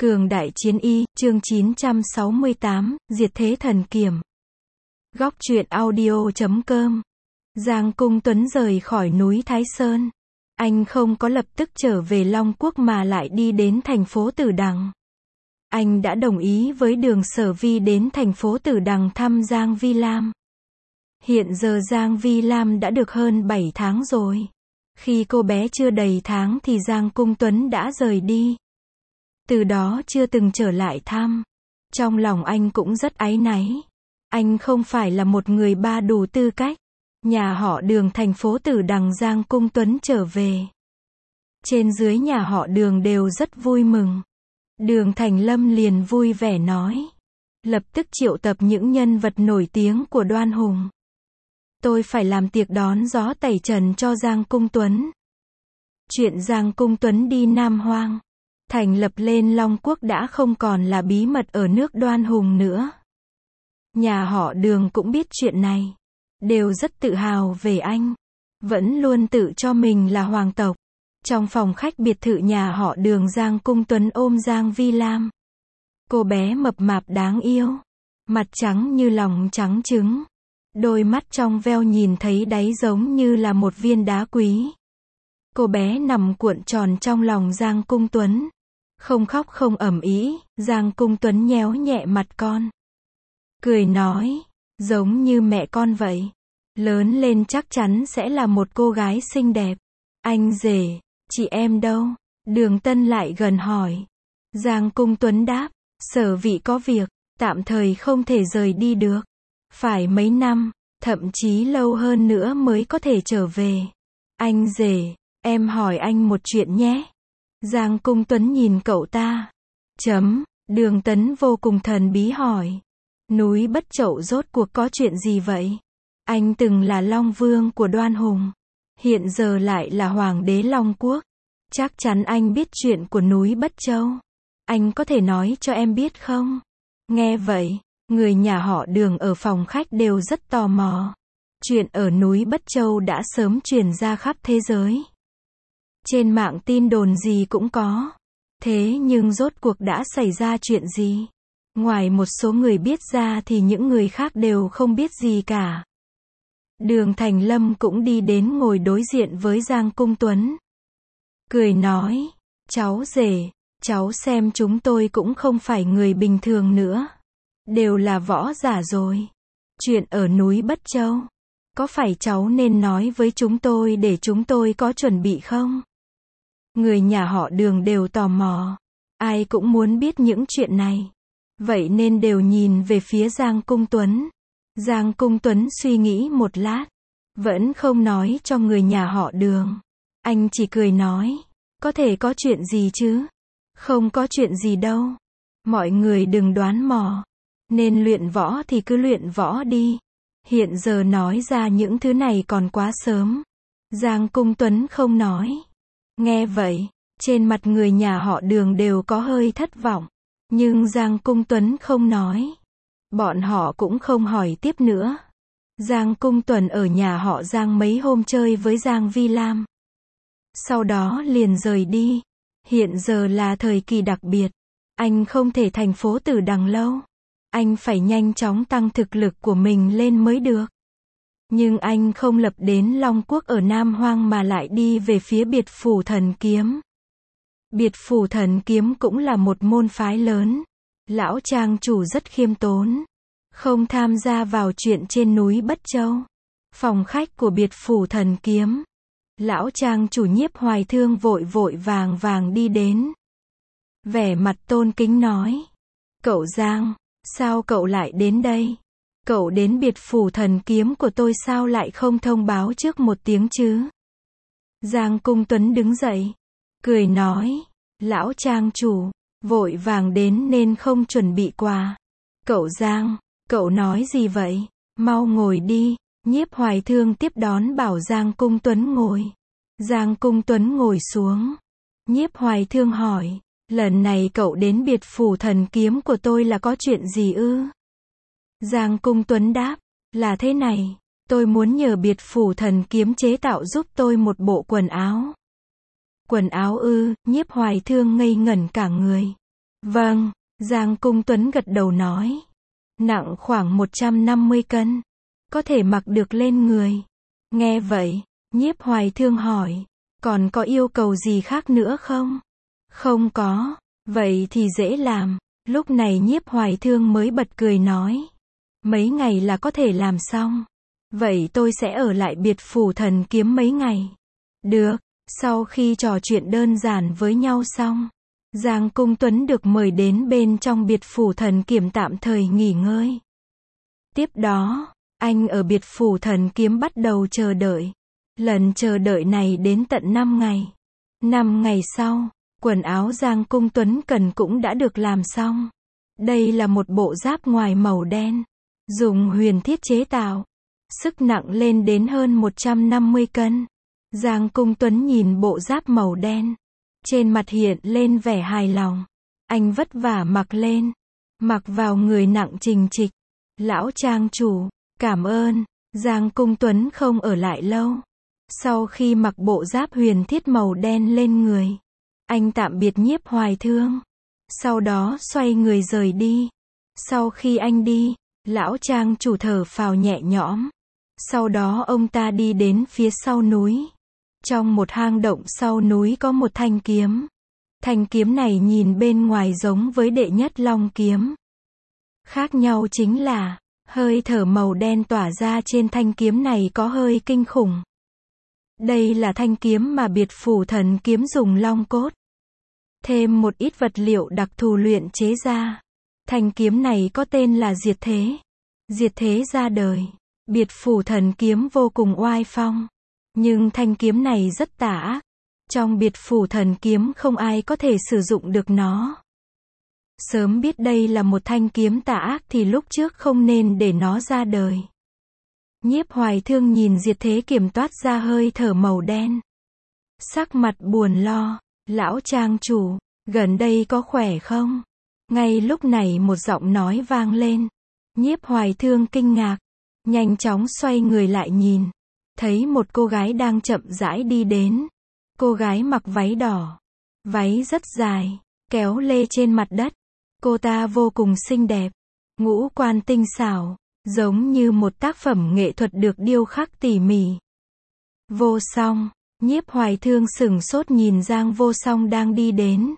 Cường đại chiến y, chương 968, diệt thế thần kiếm. Góc truyện audio.com. Giang Cung Tuấn rời khỏi núi Thái Sơn. Anh không có lập tức trở về Long Quốc mà lại đi đến thành phố Tử Đằng. Anh đã đồng ý với Đường Sở Vi đến thành phố Tử Đằng thăm Giang Vi Lam. Hiện giờ Giang Vi Lam đã được hơn 7 tháng rồi. Khi cô bé chưa đầy tháng thì Giang Cung Tuấn đã rời đi. Từ đó chưa từng trở lại thăm. Trong lòng anh cũng rất áy náy. Anh không phải là một người ba đủ tư cách. Nhà họ Đường thành phố Tử Đằng Giang Cung Tuấn trở về. Trên dưới nhà họ Đường đều rất vui mừng. Đường Thành Lâm liền vui vẻ nói. Lập tức triệu tập những nhân vật nổi tiếng của Đoan Hùng. Tôi phải làm tiệc đón gió tẩy trần cho Giang Cung Tuấn. Chuyện Giang Cung Tuấn đi Nam Hoang, thành lập lên Long Quốc đã không còn là bí mật ở nước Đoan Hùng nữa. Nhà họ Đường cũng biết chuyện này. Đều rất tự hào về anh. Vẫn luôn tự cho mình là hoàng tộc. Trong phòng khách biệt thự nhà họ Đường Giang Cung Tuấn ôm Giang Vi Lam. Cô bé mập mạp đáng yêu. Mặt trắng như lòng trắng trứng. Đôi mắt trong veo nhìn thấy đáy giống như là một viên đá quý. Cô bé nằm cuộn tròn trong lòng Giang Cung Tuấn. Không khóc không ầm ĩ, Giang Cung Tuấn nhéo nhẹ mặt con. Cười nói, giống như mẹ con vậy. Lớn lên chắc chắn sẽ là một cô gái xinh đẹp. Anh rể, chị em đâu? Đường Tân lại gần hỏi. Giang Cung Tuấn đáp, Sở Vi có việc, tạm thời không thể rời đi được. Phải mấy năm, thậm chí lâu hơn nữa mới có thể trở về. Anh rể, em hỏi anh một chuyện nhé. Giang Cung Tuấn nhìn cậu ta. Đường Tấn vô cùng thần bí hỏi. Núi Bất Chậu rốt cuộc có chuyện gì vậy? Anh từng là Long Vương của Đoan Hùng. Hiện giờ lại là Hoàng đế Long Quốc. Chắc chắn anh biết chuyện của núi Bất Châu. Anh có thể nói cho em biết không? Nghe vậy, người nhà họ Đường ở phòng khách đều rất tò mò. Chuyện ở núi Bất Châu đã sớm truyền ra khắp thế giới. Trên mạng tin đồn gì cũng có. Thế nhưng rốt cuộc đã xảy ra chuyện gì? Ngoài một số người biết ra thì những người khác đều không biết gì cả. Đường Thành Lâm cũng đi đến ngồi đối diện với Giang Cung Tuấn. Cười nói, cháu rể, cháu xem chúng tôi cũng không phải người bình thường nữa. Đều là võ giả rồi. Chuyện ở núi Bất Châu, có phải cháu nên nói với chúng tôi để chúng tôi có chuẩn bị không? Người nhà họ Đường đều tò mò. Ai cũng muốn biết những chuyện này. Vậy nên đều nhìn về phía Giang Cung Tuấn. Giang Cung Tuấn suy nghĩ một lát. Vẫn không nói cho người nhà họ Đường. Anh chỉ cười nói. Có thể có chuyện gì chứ? Không có chuyện gì đâu. Mọi người đừng đoán mò. Nên luyện võ thì cứ luyện võ đi. Hiện giờ nói ra những thứ này còn quá sớm. Giang Cung Tuấn không nói. Nghe vậy, trên mặt người nhà họ Đường đều có hơi thất vọng. Nhưng Giang Cung Tuấn không nói. Bọn họ cũng không hỏi tiếp nữa. Giang Cung Tuấn ở nhà họ Giang mấy hôm chơi với Giang Vi Lam. Sau đó liền rời đi. Hiện giờ là thời kỳ đặc biệt. Anh không thể thành phố Tử Đằng lâu. Anh phải nhanh chóng tăng thực lực của mình lên mới được. Nhưng anh không lập đến Long Quốc ở Nam Hoang mà lại đi về phía Biệt Phủ Thần Kiếm. Biệt Phủ Thần Kiếm cũng là một môn phái lớn. Lão trang chủ rất khiêm tốn. Không tham gia vào chuyện trên núi Bất Châu. Phòng khách của Biệt Phủ Thần Kiếm. Lão trang chủ Nhiếp Hoài Thương vội vội vàng vàng đi đến. Vẻ mặt tôn kính nói. Cậu Giang, sao cậu lại đến đây? Cậu đến Biệt Phủ Thần Kiếm của tôi sao lại không thông báo trước một tiếng chứ? Giang Cung Tuấn đứng dậy. Cười nói. Lão trang chủ, vội vàng đến nên không chuẩn bị quà. Cậu Giang, cậu nói gì vậy? Mau ngồi đi. Nhiếp Hoài Thương tiếp đón bảo Giang Cung Tuấn ngồi. Giang Cung Tuấn ngồi xuống. Nhiếp Hoài Thương hỏi. Lần này cậu đến Biệt Phủ Thần Kiếm của tôi là có chuyện gì ư? Giang Cung Tuấn đáp. Là thế này. Tôi muốn nhờ Biệt Phủ Thần Kiếm chế tạo giúp tôi một bộ quần áo. Quần áo ư? Nhiếp Hoài Thương ngây ngẩn cả người. Vâng, Giang Cung Tuấn gật đầu nói. Nặng khoảng 150 cân. Có thể mặc được lên người. Nghe vậy, Nhiếp Hoài Thương hỏi. Còn có yêu cầu gì khác nữa không? Không có. Vậy thì dễ làm. Lúc này Nhiếp Hoài Thương mới bật cười nói. Mấy ngày là có thể làm xong. Vậy tôi sẽ ở lại biệt phủ Thần Kiếm mấy ngày. Được. Sau khi trò chuyện đơn giản với nhau xong, Giang Cung Tuấn được mời đến bên trong biệt phủ Thần Kiếm tạm thời nghỉ ngơi. Tiếp đó, anh ở biệt phủ Thần Kiếm bắt đầu chờ đợi. Lần chờ đợi này đến tận 5 ngày. 5 ngày sau, quần áo Giang Cung Tuấn cần cũng đã được làm xong. Đây là một bộ giáp ngoài màu đen, dùng huyền thiết chế tạo. Sức nặng lên đến hơn 150 cân. Giang Cung Tuấn nhìn bộ giáp màu đen. Trên mặt hiện lên vẻ hài lòng. Anh vất vả mặc lên. Mặc vào người nặng trình trịch. Lão trang chủ, cảm ơn. Giang Cung Tuấn không ở lại lâu. Sau khi mặc bộ giáp huyền thiết màu đen lên người, anh tạm biệt Nhiếp Hoài Thương. Sau đó xoay người rời đi. Sau khi anh đi, lão trang chủ thở phào nhẹ nhõm. Sau đó ông ta đi đến phía sau núi. Trong một hang động sau núi có một thanh kiếm. Thanh kiếm này nhìn bên ngoài giống với đệ nhất long kiếm. Khác nhau chính là, hơi thở màu đen tỏa ra trên thanh kiếm này có hơi kinh khủng. Đây là thanh kiếm mà biệt phủ Thần Kiếm dùng long cốt. Thêm một ít vật liệu đặc thù luyện chế ra. Thanh kiếm này có tên là Diệt Thế. Diệt Thế ra đời. Biệt phủ Thần Kiếm vô cùng oai phong. Nhưng thanh kiếm này rất tà ác. Trong biệt phủ Thần Kiếm không ai có thể sử dụng được nó. Sớm biết đây là một thanh kiếm tà ác thì lúc trước không nên để nó ra đời. Nhiếp Hoài Thương nhìn Diệt Thế kiếm toát ra hơi thở màu đen. Sắc mặt buồn lo. Lão trang chủ, gần đây có khỏe không? Ngay lúc này một giọng nói vang lên. Nhiếp Hoài Thương kinh ngạc. Nhanh chóng xoay người lại nhìn. Thấy một cô gái đang chậm rãi đi đến. Cô gái mặc váy đỏ. Váy rất dài, kéo lê trên mặt đất. Cô ta vô cùng xinh đẹp. Ngũ quan tinh xảo, giống như một tác phẩm nghệ thuật được điêu khắc tỉ mỉ. Vô Song. Nhiếp Hoài Thương sửng sốt nhìn Giang Vô Song đang đi đến.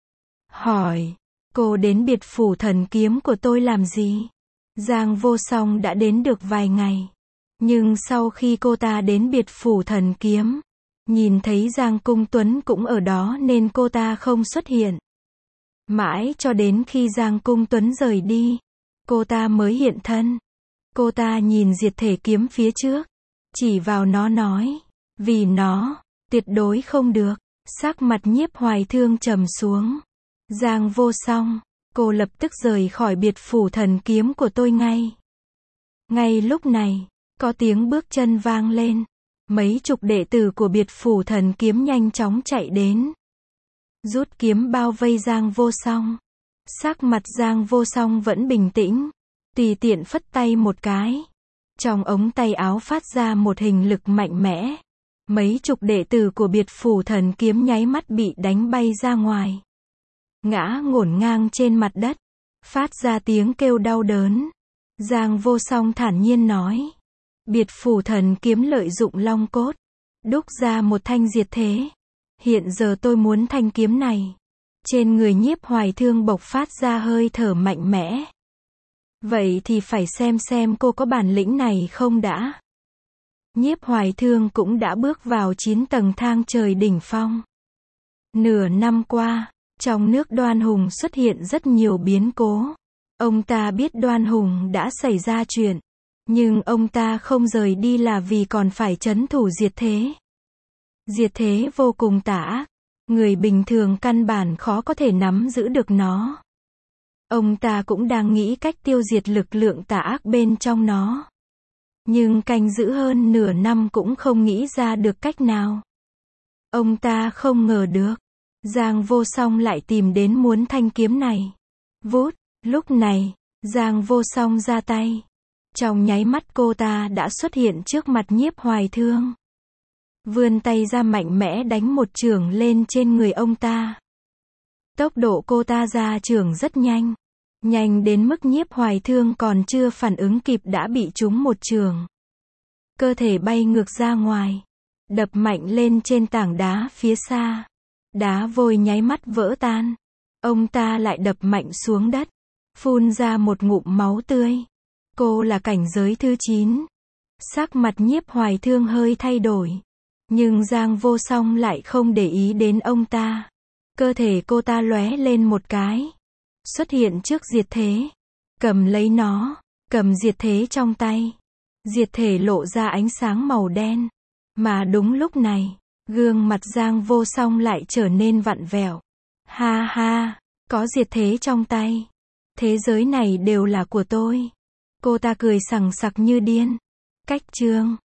Hỏi, cô đến biệt phủ Thần Kiếm của tôi làm gì? Giang Vô Song đã đến được vài ngày. Nhưng sau khi cô ta đến biệt phủ Thần Kiếm, nhìn thấy Giang Cung Tuấn cũng ở đó nên cô ta không xuất hiện. Mãi cho đến khi Giang Cung Tuấn rời đi, cô ta mới hiện thân. Cô ta nhìn Diệt Thể kiếm phía trước, chỉ vào nó nói, vì nó, tuyệt đối không được. Sắc mặt Nhiếp Hoài Thương trầm xuống. Giang Vô Song, cô lập tức rời khỏi biệt phủ Thần Kiếm của tôi ngay. Ngay lúc này, có tiếng bước chân vang lên. Mấy chục đệ tử của biệt phủ Thần Kiếm nhanh chóng chạy đến. Rút kiếm bao vây Giang Vô Song. Sắc mặt Giang Vô Song vẫn bình tĩnh. Tùy tiện phất tay một cái. Trong ống tay áo phát ra một hình lực mạnh mẽ. Mấy chục đệ tử của biệt phủ Thần Kiếm nháy mắt bị đánh bay ra ngoài. Ngã ngổn ngang trên mặt đất. Phát ra tiếng kêu đau đớn. Giang Vô Song thản nhiên nói. Biệt phủ Thần Kiếm lợi dụng long cốt. Đúc ra một thanh Diệt Thế. Hiện giờ tôi muốn thanh kiếm này. Trên người Nhiếp Hoài Thương bộc phát ra hơi thở mạnh mẽ. Vậy thì phải xem cô có bản lĩnh này không đã. Nhiếp Hoài Thương cũng đã bước vào 9 tầng thang trời đỉnh phong. Nửa năm qua, trong nước Đoan Hùng xuất hiện rất nhiều biến cố. Ông ta biết Đoan Hùng đã xảy ra chuyện. Nhưng ông ta không rời đi là vì còn phải trấn thủ Diệt Thế. Diệt Thế vô cùng tà ác. Người bình thường căn bản khó có thể nắm giữ được nó. Ông ta cũng đang nghĩ cách tiêu diệt lực lượng tà ác bên trong nó. Nhưng canh giữ hơn nửa năm cũng không nghĩ ra được cách nào. Ông ta không ngờ được. Giang Vô Song lại tìm đến muốn thanh kiếm này. Vút, lúc này, Giang Vô Song ra tay. Trong nháy mắt cô ta đã xuất hiện trước mặt Nhiếp Hoài Thương. Vươn tay ra mạnh mẽ đánh một chưởng lên trên người ông ta. Tốc độ cô ta ra trường rất nhanh. Nhanh đến mức Nhiếp Hoài Thương còn chưa phản ứng kịp đã bị trúng một chưởng. Cơ thể bay ngược ra ngoài. Đập mạnh lên trên tảng đá phía xa. Đá vôi nháy mắt vỡ tan. Ông ta lại đập mạnh xuống đất. Phun ra một ngụm máu tươi. Cô là cảnh giới thứ 9. Sắc mặt Nhiếp Hoài Thương hơi thay đổi. Nhưng Giang Vô Song lại không để ý đến ông ta. Cơ thể cô ta lóe lên một cái. Xuất hiện trước diệt thế. Cầm lấy nó. Cầm diệt thế trong tay. Diệt thể lộ ra ánh sáng màu đen. Mà đúng lúc này, gương mặt Giang Vô Song lại trở nên vặn vẹo. Ha ha, có diệt thế trong tay. Thế giới này đều là của tôi. Cô ta cười sằng sặc như điên. Cách chương